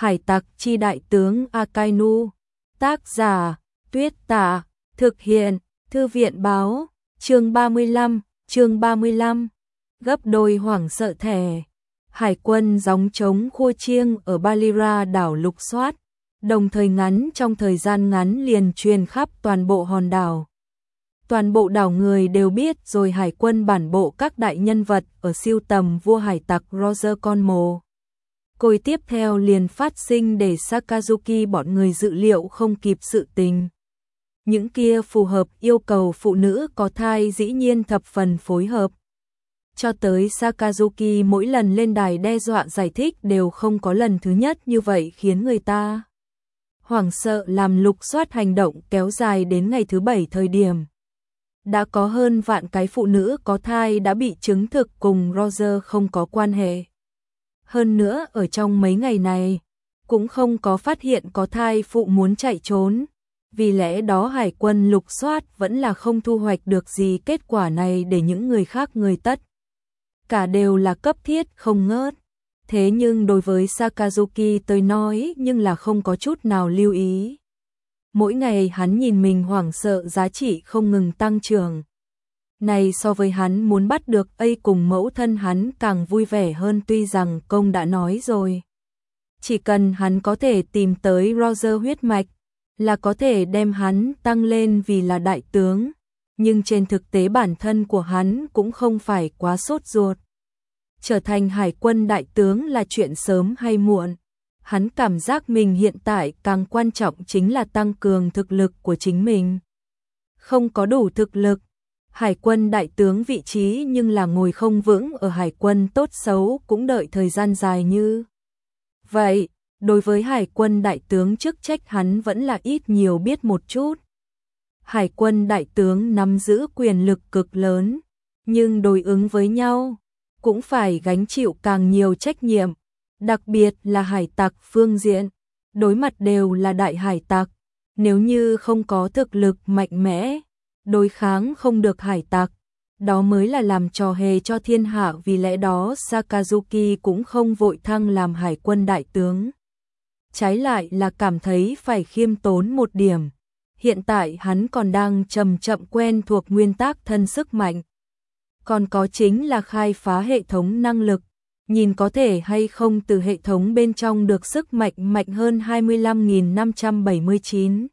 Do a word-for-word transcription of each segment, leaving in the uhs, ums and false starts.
Hải tặc chi đại tướng Akainu. Tác giả Tuyết Tả. Thực hiện Thư viện báo. Chương ba mươi lăm, chương ba mươi lăm. Gấp đôi hoảng sợ thẻ. Hải quân gióng trống khua chiêng ở Balira đảo lục soát, đồng thời ngắn trong thời gian ngắn liền truyền khắp toàn bộ hòn đảo. Toàn bộ đảo người đều biết rồi hải quân bản bộ các đại nhân vật ở siêu tầm vua hải tặc Roger con mồ. Côi tiếp theo liền phát sinh để Sakazuki bọn người dự liệu không kịp sự tình. Những kia phù hợp yêu cầu phụ nữ có thai dĩ nhiên thập phần phối hợp. Cho tới Sakazuki mỗi lần lên đài đe dọa giải thích đều không có lần thứ nhất như vậy khiến người ta hoảng sợ, làm lục soát hành động kéo dài đến ngày thứ bảy thời điểm. Đã có hơn vạn cái phụ nữ có thai đã bị chứng thực cùng Roger không có quan hệ. Hơn nữa ở trong mấy ngày này, cũng không có phát hiện có thai phụ muốn chạy trốn. Vì lẽ đó hải quân lục soát vẫn là không thu hoạch được gì kết quả này để những người khác người tất. Cả đều là cấp thiết không ngớt. Thế nhưng đối với Sakazuki tôi nói nhưng là không có chút nào lưu ý. Mỗi ngày hắn nhìn mình hoảng sợ giá trị không ngừng tăng trưởng. Này so với hắn muốn bắt được A cùng mẫu thân hắn càng vui vẻ hơn, tuy rằng công đã nói rồi. Chỉ cần hắn có thể tìm tới Roger huyết mạch là có thể đem hắn tăng lên vì là đại tướng. Nhưng trên thực tế bản thân của hắn cũng không phải quá sốt ruột. Trở thành hải quân đại tướng là chuyện sớm hay muộn. Hắn cảm giác mình hiện tại càng quan trọng chính là tăng cường thực lực của chính mình. Không có đủ thực lực, hải quân đại tướng vị trí nhưng là ngồi không vững ở hải quân tốt xấu cũng đợi thời gian dài như. Vậy, đối với hải quân đại tướng chức trách hắn vẫn là ít nhiều biết một chút. Hải quân đại tướng nắm giữ quyền lực cực lớn, nhưng đối ứng với nhau, cũng phải gánh chịu càng nhiều trách nhiệm, đặc biệt là hải tặc phương diện, đối mặt đều là đại hải tặc, nếu như không có thực lực mạnh mẽ, đối kháng không được hải tặc, đó mới là làm trò hề cho thiên hạ. Vì lẽ đó Sakazuki cũng không vội thăng làm hải quân đại tướng. Trái lại là cảm thấy phải khiêm tốn một điểm. Hiện tại hắn còn đang chậm chậm quen thuộc nguyên tắc thân sức mạnh. Còn có chính là khai phá hệ thống năng lực, nhìn có thể hay không từ hệ thống bên trong được sức mạnh mạnh hơn hai mươi lăm nghìn năm trăm bảy mươi chín.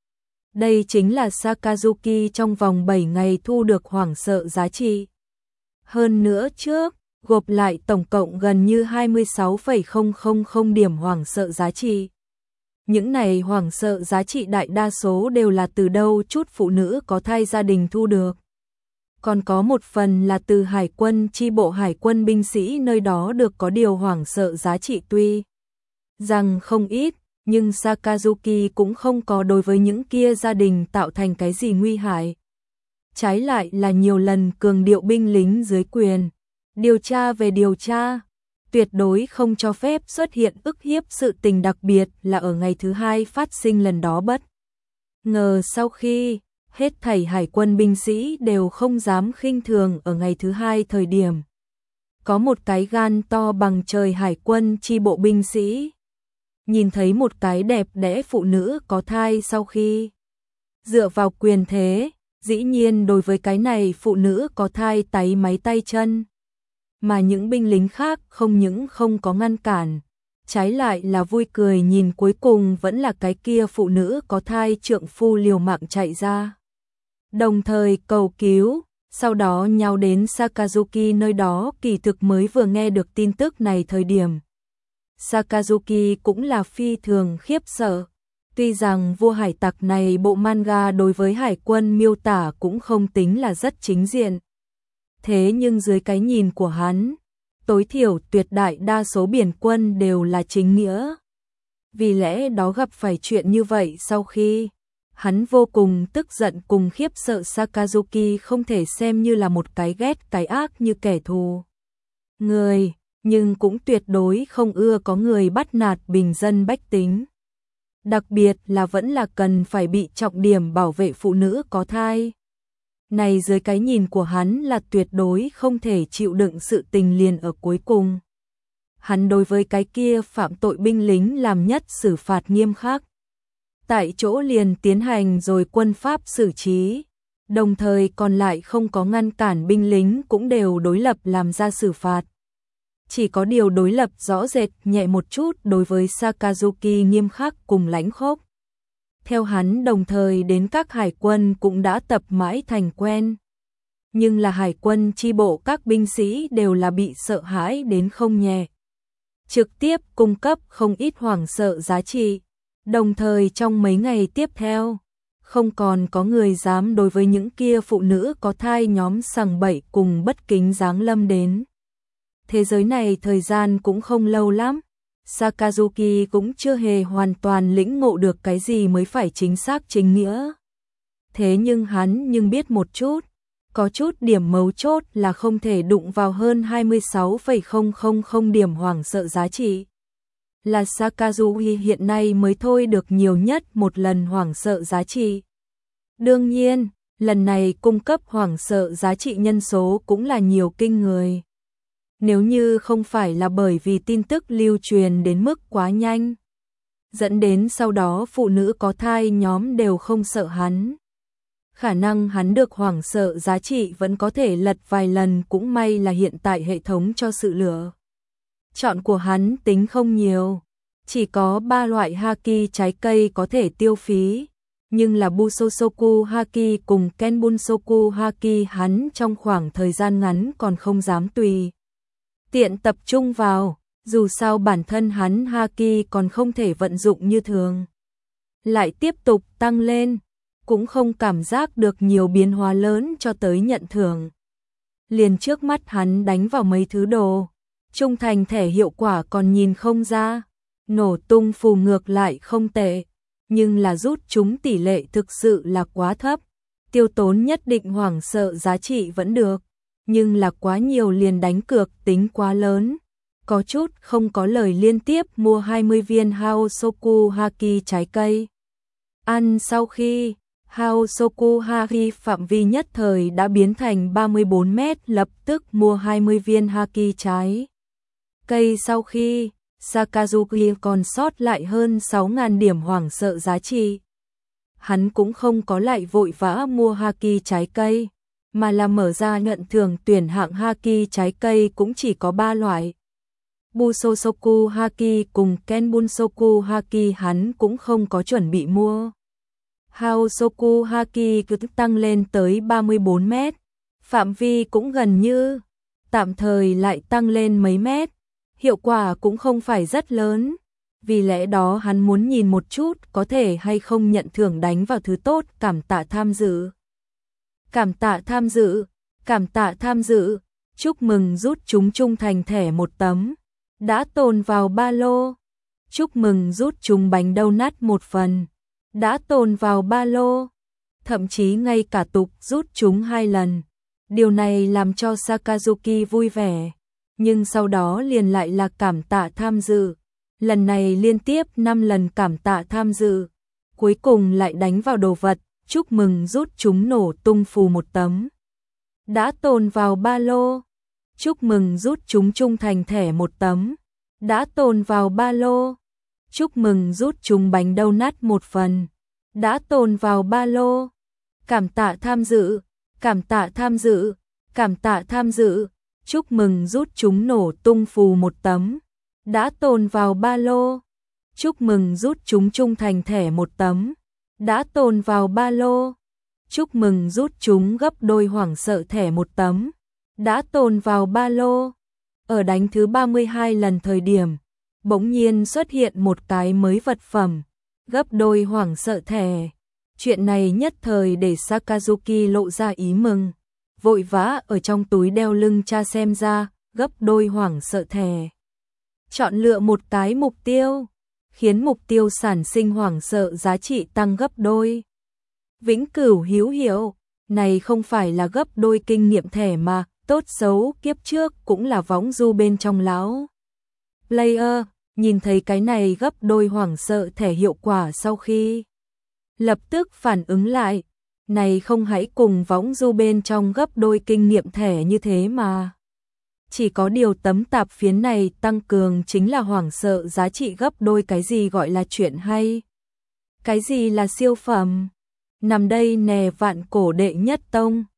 Đây chính là Sakazuki trong vòng bảy ngày thu được hoảng sợ giá trị. Hơn nữa trước, gộp lại tổng cộng gần như hai mươi sáu phẩy không không không điểm hoảng sợ giá trị. Những này hoảng sợ giá trị đại đa số đều là từ đâu chút phụ nữ có thai gia đình thu được. Còn có một phần là từ hải quân chi bộ hải quân binh sĩ nơi đó được, có điều hoảng sợ giá trị tuy rằng không ít, nhưng Sakazuki cũng không có đối với những kia gia đình tạo thành cái gì nguy hại. Trái lại là nhiều lần cường điệu binh lính dưới quyền, điều tra về điều tra, tuyệt đối không cho phép xuất hiện ức hiếp sự tình, đặc biệt là ở ngày thứ hai phát sinh lần đó bất ngờ. Sau khi hết thảy hải quân binh sĩ đều không dám khinh thường ở ngày thứ hai thời điểm. Có một cái gan to bằng trời hải quân chi bộ binh sĩ. Nhìn thấy một cái đẹp đẽ phụ nữ có thai sau khi dựa vào quyền thế, dĩ nhiên đối với cái này phụ nữ có thai táy máy tay chân. Mà những binh lính khác không những không có ngăn cản, trái lại là vui cười nhìn, cuối cùng vẫn là cái kia phụ nữ có thai trượng phu liều mạng chạy ra. Đồng thời cầu cứu, sau đó nhào đến Sakazuki nơi đó. Kỳ thực mới vừa nghe được tin tức này thời điểm, Sakazuki cũng là phi thường khiếp sợ. Tuy rằng vua hải tặc này bộ manga đối với hải quân miêu tả cũng không tính là rất chính diện. Thế nhưng dưới cái nhìn của hắn, tối thiểu tuyệt đại đa số biển quân đều là chính nghĩa. Vì lẽ đó gặp phải chuyện như vậy sau khi hắn vô cùng tức giận cùng khiếp sợ. Sakazuki không thể xem như là một cái ghét cái ác như kẻ thù người, nhưng cũng tuyệt đối không ưa có người bắt nạt bình dân bách tính. Đặc biệt là vẫn là cần phải bị trọng điểm bảo vệ phụ nữ có thai. Này dưới cái nhìn của hắn là tuyệt đối không thể chịu đựng sự tình liền ở cuối cùng. hắn đối với cái kia phạm tội binh lính làm nhất xử phạt nghiêm khắc. Tại chỗ liền tiến hành rồi quân pháp xử trí, đồng thời còn lại không có ngăn cản binh lính cũng đều đối lập làm ra xử phạt. Chỉ có điều đối lập rõ rệt nhẹ một chút đối với Sakazuki nghiêm khắc cùng lãnh khốc. Theo hắn đồng thời đến các hải quân cũng đã tập mãi thành quen. Nhưng là hải quân chi bộ các binh sĩ đều là bị sợ hãi đến không nhẹ. Trực tiếp cung cấp không ít hoảng sợ giá trị. Đồng thời trong mấy ngày tiếp theo, không còn có người dám đối với những kia phụ nữ có thai nhóm sằng bậy cùng bất kính giáng lâm đến. Thế giới này thời gian cũng không lâu lắm, Sakazuki cũng chưa hề hoàn toàn lĩnh ngộ được cái gì mới phải chính xác chính nghĩa. Thế nhưng hắn nhưng biết một chút, có chút điểm mấu chốt là không thể đụng vào hơn hai mươi sáu phẩy không không không điểm hoảng sợ giá trị. Là Sakazuki hiện nay mới thôi được nhiều nhất một lần hoảng sợ giá trị. Đương nhiên, lần này cung cấp hoảng sợ giá trị nhân số cũng là nhiều kinh người. Nếu như không phải là bởi vì tin tức lưu truyền đến mức quá nhanh, dẫn đến sau đó phụ nữ có thai nhóm đều không sợ hắn. Khả năng hắn được hoảng sợ giá trị vẫn có thể lật vài lần, cũng may là hiện tại hệ thống cho sự lựa chọn của hắn tính không nhiều. Chỉ có ba loại haki trái cây có thể tiêu phí, nhưng là Busosoku haki cùng Kenbunsoku haki hắn trong khoảng thời gian ngắn còn không dám tùy tiện tập trung vào, dù sao bản thân hắn haki còn không thể vận dụng như thường. Lại tiếp tục tăng lên, cũng không cảm giác được nhiều biến hóa lớn cho tới nhận thưởng. Liền trước mắt hắn đánh vào mấy thứ đồ, trung thành thẻ hiệu quả còn nhìn không ra, nổ tung phù ngược lại không tệ, nhưng là rút chúng tỷ lệ thực sự là quá thấp, tiêu tốn nhất định hoảng sợ giá trị vẫn được, nhưng là quá nhiều liền đánh cược tính quá lớn, có chút không có lời liên tiếp mua hai mươi viên Haosoku haki trái cây. Ăn sau khi Haosoku haki phạm vi nhất thời đã biến thành ba mươi bốn mét, lập tức mua hai mươi viên haki trái cây sau khi Sakazuki còn sót lại hơn sáu nghìn điểm hoảng sợ giá trị. Hắn cũng không có lại vội vã mua haki trái cây, mà là mở ra nhận thưởng tuyển hạng haki trái cây cũng chỉ có ba loại. Busosoku haki cùng Kenbunsoku haki hắn cũng không có chuẩn bị mua. Haosoku haki cứ tăng lên tới ba mươi bốn mét, phạm vi cũng gần như tạm thời lại tăng lên mấy mét. Hiệu quả cũng không phải rất lớn, vì lẽ đó hắn muốn nhìn một chút có thể hay không nhận thưởng đánh vào thứ tốt. Cảm tạ tham dự, cảm tạ tham dự, cảm tạ tham dự, chúc mừng rút chúng trung thành thẻ một tấm, đã tồn vào ba lô, chúc mừng rút chúng bánh donut một phần, đã tồn vào ba lô, thậm chí ngay cả tục rút chúng hai lần. Điều này làm cho Sakazuki vui vẻ. Nhưng sau đó liền lại là cảm tạ tham dự, lần này liên tiếp năm lần cảm tạ tham dự, cuối cùng lại đánh vào đồ vật, chúc mừng rút chúng nổ tung phù một tấm, đã tồn vào ba lô, chúc mừng rút chúng trung thành thẻ một tấm, đã tồn vào ba lô, chúc mừng rút chúng bánh donut một phần, đã tồn vào ba lô, cảm tạ tham dự, cảm tạ tham dự, cảm tạ tham dự. Chúc mừng rút chúng nổ tung phù một tấm, đã tồn vào ba lô. Chúc mừng rút chúng trung thành thẻ một tấm, đã tồn vào ba lô. Chúc mừng rút chúng gấp đôi hoảng sợ thẻ một tấm, đã tồn vào ba lô. Ở đánh thứ ba mươi hai lần thời điểm, bỗng nhiên xuất hiện một cái mới vật phẩm, gấp đôi hoảng sợ thẻ. Chuyện này nhất thời để Sakazuki lộ ra ý mừng. Vội vã ở trong túi đeo lưng tra xem ra, gấp đôi hoảng sợ thẻ. Chọn lựa một cái mục tiêu, khiến mục tiêu sản sinh hoảng sợ giá trị tăng gấp đôi. Vĩnh cửu hữu hiệu, này không phải là gấp đôi kinh nghiệm thẻ mà, tốt xấu kiếp trước cũng là võng du bên trong lão player, nhìn thấy cái này gấp đôi hoảng sợ thẻ hiệu quả sau khi lập tức phản ứng lại. Này không hãy cùng võng du bên trong gấp đôi kinh nghiệm thẻ như thế mà. Chỉ có điều tấm tạp phiến này tăng cường chính là hoảng sợ giá trị gấp đôi cái gì gọi là chuyện hay. Cái gì là siêu phẩm? Nằm đây nè vạn cổ đệ nhất tông.